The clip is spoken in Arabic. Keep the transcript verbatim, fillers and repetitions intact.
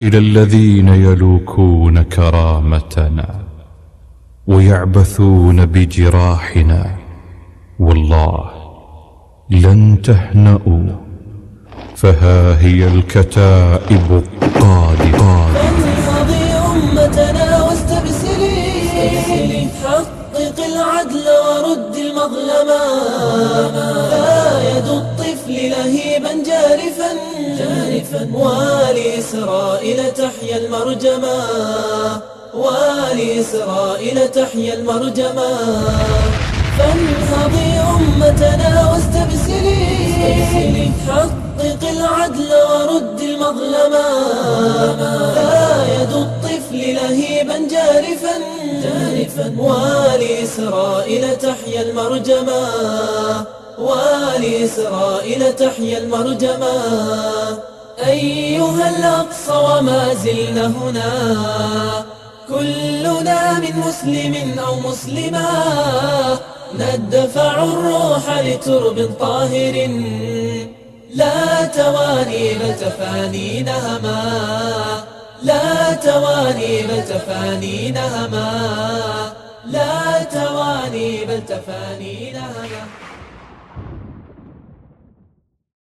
إلى الذين يلوكون كرامتنا ويعبثون بجراحنا، والله لن تهنأوا، فها هي الكتائب قادقة. فانهضي أمتنا واستبسلي، حقق العدل ورد المظلمة. لا يد الطفل لهيبا جارفا، ولإسرائيل تحيا المرجمة، ولإسرائيل تحيا المرجمة. فانهضي أمتنا واستبسلي، حقق العدل ورد المظلمة. لا يد الطفل لهيبا جارفا، ولإسرائيل تحيا المرجمة، ولإسرائيل تحيا المرجمة. أيها الأقصى وما زلنا هنا، كلنا من مسلم أو مسلمة، ندفع الروح لترب طاهر، لا تواني بل تفاني نهما، لا تواني بل تفاني نهما، لا تواني بل تفاني نهما.